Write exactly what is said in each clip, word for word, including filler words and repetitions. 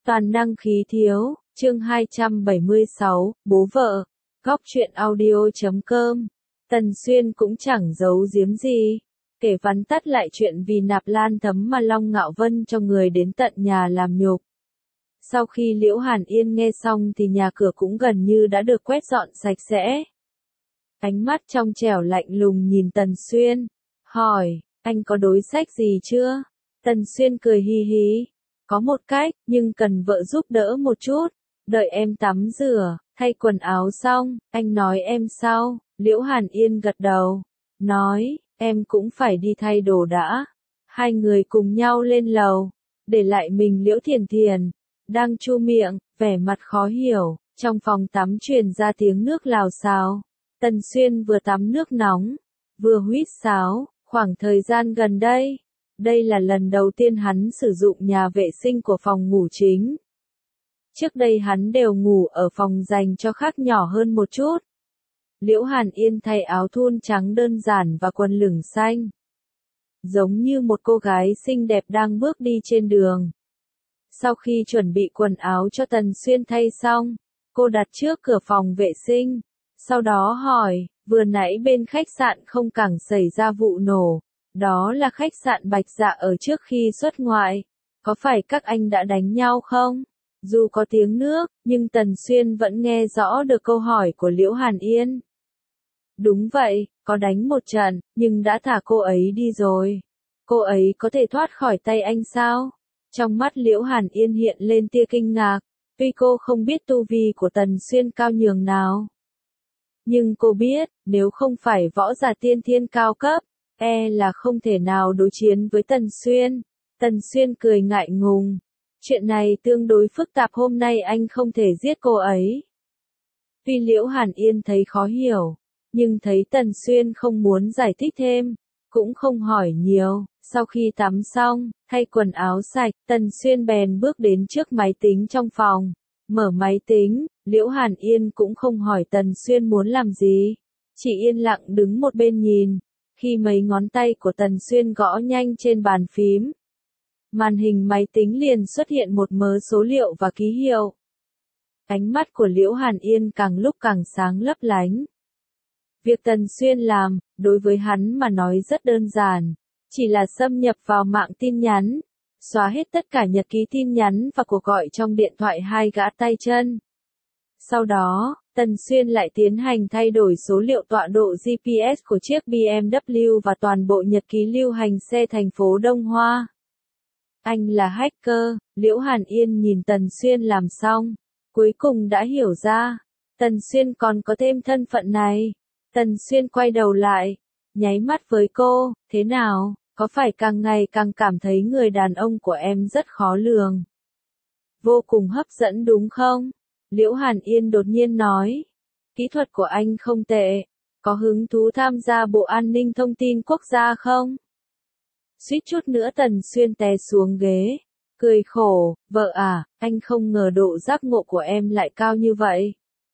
Toàn năng khí thiếu, chương hai trăm bảy mươi sáu, bố vợ, góc truyện audio chấm com. Tần Xuyên cũng chẳng giấu giếm gì, kể vắn tắt lại chuyện vì nạp lan thấm mà Long Ngạo Vân cho người đến tận nhà làm nhục. Sau khi Liễu Hàn Yên nghe xong thì nhà cửa cũng gần như đã được quét dọn sạch sẽ. Ánh mắt trong trẻo lạnh lùng nhìn Tần Xuyên, hỏi, anh có đối sách gì chưa? Tần Xuyên cười hi hi, có một cách, nhưng cần vợ giúp đỡ một chút, đợi em tắm rửa, thay quần áo xong, anh nói em sau. Liễu Hàn Yên gật đầu, nói, em cũng phải đi thay đồ đã. Hai người cùng nhau lên lầu, để lại mình Liễu Thiền Thiền, đang chu miệng, vẻ mặt khó hiểu, trong phòng tắm truyền ra tiếng nước lào xào. Tần Xuyên vừa tắm nước nóng, vừa huýt sáo, khoảng thời gian gần đây, đây là lần đầu tiên hắn sử dụng nhà vệ sinh của phòng ngủ chính. Trước đây hắn đều ngủ ở phòng dành cho khác nhỏ hơn một chút. Liễu Hàn Yên thay áo thun trắng đơn giản và quần lửng xanh, giống như một cô gái xinh đẹp đang bước đi trên đường. Sau khi chuẩn bị quần áo cho Tần Xuyên thay xong, cô đặt trước cửa phòng vệ sinh, sau đó hỏi, vừa nãy bên khách sạn không cảng xảy ra vụ nổ, đó là khách sạn Bạch Dạ ở trước khi xuất ngoại, có phải các anh đã đánh nhau không? Dù có tiếng nước, nhưng Tần Xuyên vẫn nghe rõ được câu hỏi của Liễu Hàn Yên. Đúng vậy, có đánh một trận, nhưng đã thả cô ấy đi rồi. Cô ấy có thể thoát khỏi tay anh sao? Trong mắt Liễu Hàn Yên hiện lên tia kinh ngạc, tuy cô không biết tu vi của Tần Xuyên cao nhường nào. Nhưng cô biết, nếu không phải võ giả tiên thiên cao cấp, e là không thể nào đối chiến với Tần Xuyên. Tần Xuyên cười ngại ngùng. Chuyện này tương đối phức tạp, hôm nay anh không thể giết cô ấy. Tuy Liễu Hàn Yên thấy khó hiểu, nhưng thấy Tần Xuyên không muốn giải thích thêm, cũng không hỏi nhiều. Sau khi tắm xong, thay quần áo sạch, Tần Xuyên bèn bước đến trước máy tính trong phòng, mở máy tính. Liễu Hàn Yên cũng không hỏi Tần Xuyên muốn làm gì, chỉ yên lặng đứng một bên nhìn. Khi mấy ngón tay của Tần Xuyên gõ nhanh trên bàn phím, màn hình máy tính liền xuất hiện một mớ số liệu và ký hiệu. Ánh mắt của Liễu Hàn Yên càng lúc càng sáng lấp lánh. Việc Tần Xuyên làm, đối với hắn mà nói rất đơn giản, chỉ là xâm nhập vào mạng tin nhắn, xóa hết tất cả nhật ký tin nhắn và cuộc gọi trong điện thoại hai gã tay chân. Sau đó, Tần Xuyên lại tiến hành thay đổi số liệu tọa độ giê pê ét của chiếc bê em vê và toàn bộ nhật ký lưu hành xe thành phố Đông Hoa. Anh là hacker. Liễu Hàn Yên nhìn Tần Xuyên làm xong, cuối cùng đã hiểu ra, Tần Xuyên còn có thêm thân phận này. Tần Xuyên quay đầu lại, nháy mắt với cô, thế nào, có phải càng ngày càng cảm thấy người đàn ông của em rất khó lường? Vô cùng hấp dẫn đúng không? Liễu Hàn Yên đột nhiên nói, kỹ thuật của anh không tệ, có hứng thú tham gia Bộ An ninh Thông tin Quốc gia không? Suýt chút nữa Tần Xuyên té xuống ghế, cười khổ, vợ à, anh không ngờ độ giác ngộ của em lại cao như vậy.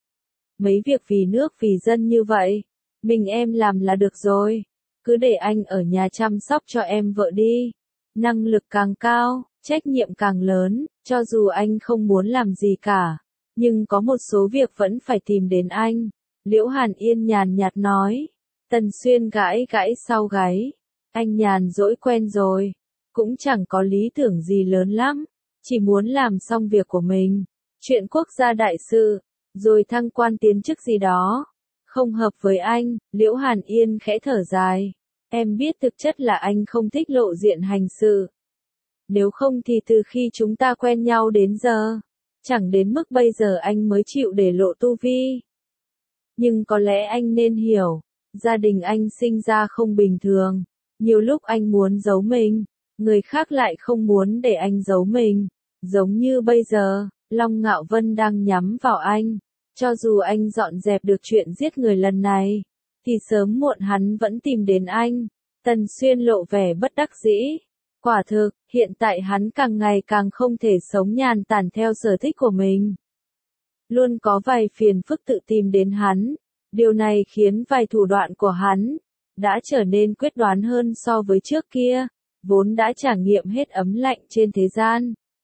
Mấy việc vì nước vì dân như vậy, mình em làm là được rồi, cứ để anh ở nhà chăm sóc cho em vợ đi. Năng lực càng cao, trách nhiệm càng lớn, cho dù anh không muốn làm gì cả, nhưng có một số việc vẫn phải tìm đến anh. Liễu Hàn Yên nhàn nhạt nói. Tần Xuyên gãi gãi sau gáy, anh nhàn rỗi quen rồi, cũng chẳng có lý tưởng gì lớn lắm, chỉ muốn làm xong việc của mình, chuyện quốc gia đại sự, rồi thăng quan tiến chức gì đó, không hợp với anh. Liễu Hàn Yên khẽ thở dài, em biết thực chất là anh không thích lộ diện hành sự. Nếu không thì từ khi chúng ta quen nhau đến giờ, chẳng đến mức bây giờ anh mới chịu để lộ tu vi. Nhưng có lẽ anh nên hiểu, gia đình anh sinh ra không bình thường, nhiều lúc anh muốn giấu mình, người khác lại không muốn để anh giấu mình. Giống như bây giờ, Long Ngạo Vân đang nhắm vào anh, cho dù anh dọn dẹp được chuyện giết người lần này, thì sớm muộn hắn vẫn tìm đến anh. Tần Xuyên lộ vẻ bất đắc dĩ. Quả thực, hiện tại hắn càng ngày càng không thể sống nhàn tản theo sở thích của mình. Luôn có vài phiền phức tự tìm đến hắn, điều này khiến vài thủ đoạn của hắn đã trở nên quyết đoán hơn so với trước kia, vốn đã trải nghiệm hết ấm lạnh trên thế gian,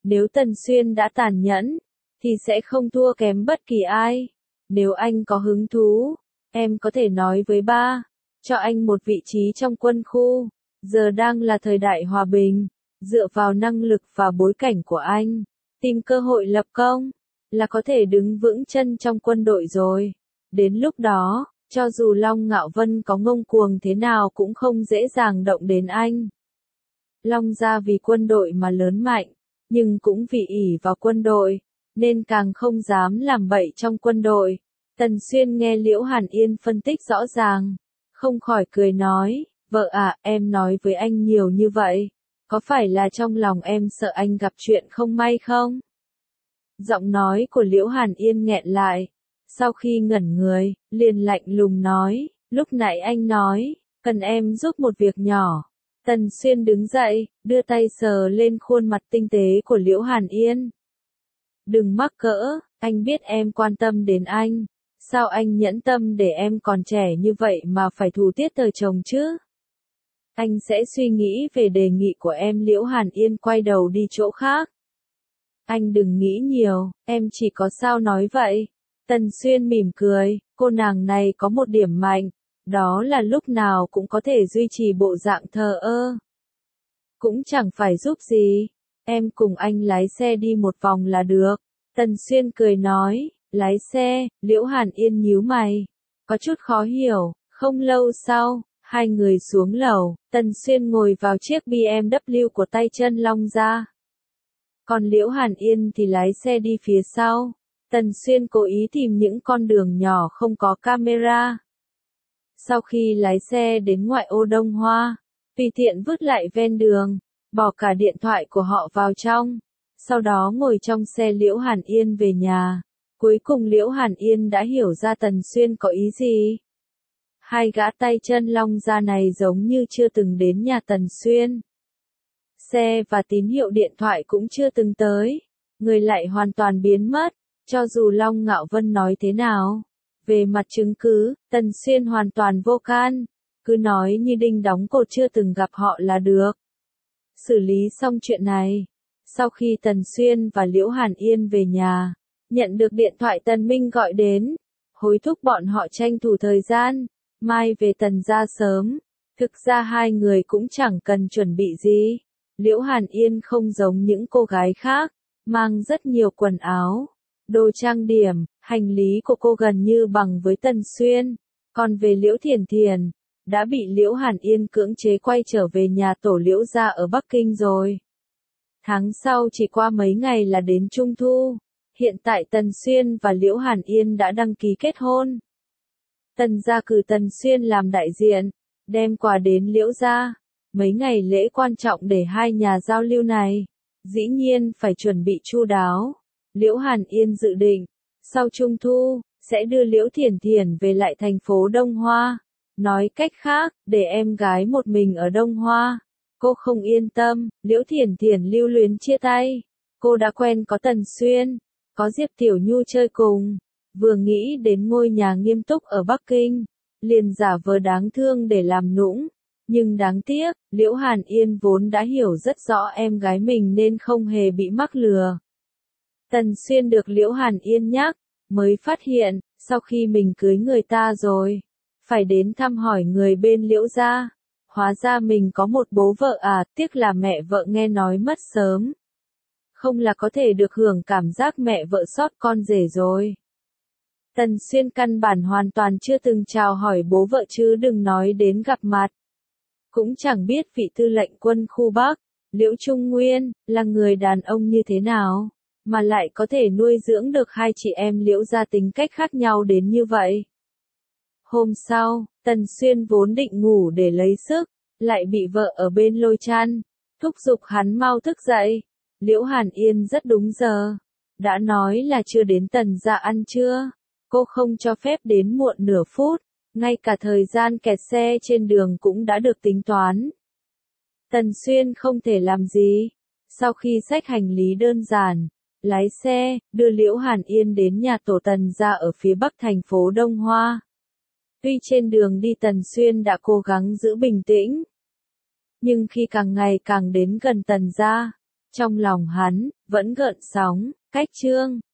Nếu Tần Xuyên đã tàn nhẫn, thì sẽ không thua kém bất kỳ ai. Nếu anh có hứng thú, em có thể nói với ba, cho anh một vị trí trong quân khu. Giờ đang là thời đại hòa bình, dựa vào năng lực và bối cảnh của anh, tìm cơ hội lập công, là có thể đứng vững chân trong quân đội rồi. Đến lúc đó, cho dù Long Ngạo Vân có ngông cuồng thế nào cũng không dễ dàng động đến anh. Long gia vì quân đội mà lớn mạnh, nhưng cũng vì ỷ vào quân đội, nên càng không dám làm bậy trong quân đội. Tần Xuyên nghe Liễu Hàn Yên phân tích rõ ràng, không khỏi cười nói, vợ à, em nói với anh nhiều như vậy, có phải là trong lòng em sợ anh gặp chuyện không may không? Giọng nói của Liễu Hàn Yên nghẹn lại, sau khi ngẩn người, liền lạnh lùng nói, lúc nãy anh nói, cần em giúp một việc nhỏ. Tần Xuyên đứng dậy, đưa tay sờ lên khuôn mặt tinh tế của Liễu Hàn Yên. Đừng mắc cỡ, anh biết em quan tâm đến anh. Sao anh nhẫn tâm để em còn trẻ như vậy mà phải thù tiết thời chồng chứ? Anh sẽ suy nghĩ về đề nghị của em. Liễu Hàn Yên quay đầu đi chỗ khác. Anh đừng nghĩ nhiều, em chỉ có sao nói vậy. Tần Xuyên mỉm cười, cô nàng này có một điểm mạnh, đó là lúc nào cũng có thể duy trì bộ dạng thờ ơ. Cũng chẳng phải giúp gì, em cùng anh lái xe đi một vòng là được. Tần Xuyên cười nói, lái xe. Liễu Hàn Yên nhíu mày, có chút khó hiểu. Không lâu sau, hai người xuống lầu, Tần Xuyên ngồi vào chiếc bê em vê của tay chân Long gia. Còn Liễu Hàn Yên thì lái xe đi phía sau. Tần Xuyên cố ý tìm những con đường nhỏ không có camera. Sau khi lái xe đến ngoại ô Đông Hoa, tùy tiện vứt lại ven đường, bỏ cả điện thoại của họ vào trong. Sau đó ngồi trong xe Liễu Hàn Yên về nhà. Cuối cùng Liễu Hàn Yên đã hiểu ra Tần Xuyên có ý gì. Hai gã tay chân Long gia này giống như chưa từng đến nhà Tần Xuyên. Xe và tín hiệu điện thoại cũng chưa từng tới. Người lại hoàn toàn biến mất, cho dù Long Ngạo Vân nói thế nào. Về mặt chứng cứ, Tần Xuyên hoàn toàn vô can, cứ nói như đinh đóng cột chưa từng gặp họ là được. Xử lý xong chuyện này, sau khi Tần Xuyên và Liễu Hàn Yên về nhà, nhận được điện thoại Tần Minh gọi đến, hối thúc bọn họ tranh thủ thời gian, mai về Tần gia sớm. Thực ra hai người cũng chẳng cần chuẩn bị gì. Liễu Hàn Yên không giống những cô gái khác, mang rất nhiều quần áo, đồ trang điểm, hành lý của cô gần như bằng với Tần Xuyên. Còn về Liễu Thiển Thiển, đã bị Liễu Hàn Yên cưỡng chế quay trở về nhà tổ Liễu gia ở Bắc Kinh rồi. Tháng sau chỉ qua mấy ngày là đến Trung Thu. Hiện tại Tần Xuyên và Liễu Hàn Yên đã đăng ký kết hôn. Tần gia cử Tần Xuyên làm đại diện, đem quà đến Liễu gia. Mấy ngày lễ quan trọng để hai nhà giao lưu này, dĩ nhiên phải chuẩn bị chu đáo. Liễu Hàn Yên dự định, sau Trung Thu, sẽ đưa Liễu Thiển Thiển về lại thành phố Đông Hoa. Nói cách khác, để em gái một mình ở Đông Hoa. Cô không yên tâm, Liễu Thiển Thiển lưu luyến chia tay. Cô đã quen có Tần Xuyên, có Diệp Tiểu Nhu chơi cùng. Vừa nghĩ đến ngôi nhà nghiêm túc ở Bắc Kinh, liền giả vờ đáng thương để làm nũng. Nhưng đáng tiếc, Liễu Hàn Yên vốn đã hiểu rất rõ em gái mình nên không hề bị mắc lừa. Tần Xuyên được Liễu Hàn Yên nhắc, mới phát hiện, sau khi mình cưới người ta rồi, phải đến thăm hỏi người bên Liễu gia. Hóa ra mình có một bố vợ à, tiếc là mẹ vợ nghe nói mất sớm. Không là có thể được hưởng cảm giác mẹ vợ sót con rể rồi. Tần Xuyên căn bản hoàn toàn chưa từng chào hỏi bố vợ chứ đừng nói đến gặp mặt. Cũng chẳng biết vị tư lệnh quân khu Bắc, Liễu Trung Nguyên, là người đàn ông như thế nào, mà lại có thể nuôi dưỡng được hai chị em Liễu gia tính cách khác nhau đến như vậy. Hôm sau, Tần Xuyên vốn định ngủ để lấy sức, lại bị vợ ở bên lôi chăn, thúc giục hắn mau thức dậy. Liễu Hàn Yên rất đúng giờ, đã nói là chưa đến Tần gia ăn trưa, cô không cho phép đến muộn nửa phút, ngay cả thời gian kẹt xe trên đường cũng đã được tính toán. Tần Xuyên không thể làm gì, sau khi xách hành lý đơn giản, lái xe, đưa Liễu Hàn Yên đến nhà tổ Tần gia ở phía bắc thành phố Đông Hoa. Tuy trên đường đi Tần Xuyên đã cố gắng giữ bình tĩnh, nhưng khi càng ngày càng đến gần Tần gia, Trong lòng hắn, vẫn gợn sóng, cách chương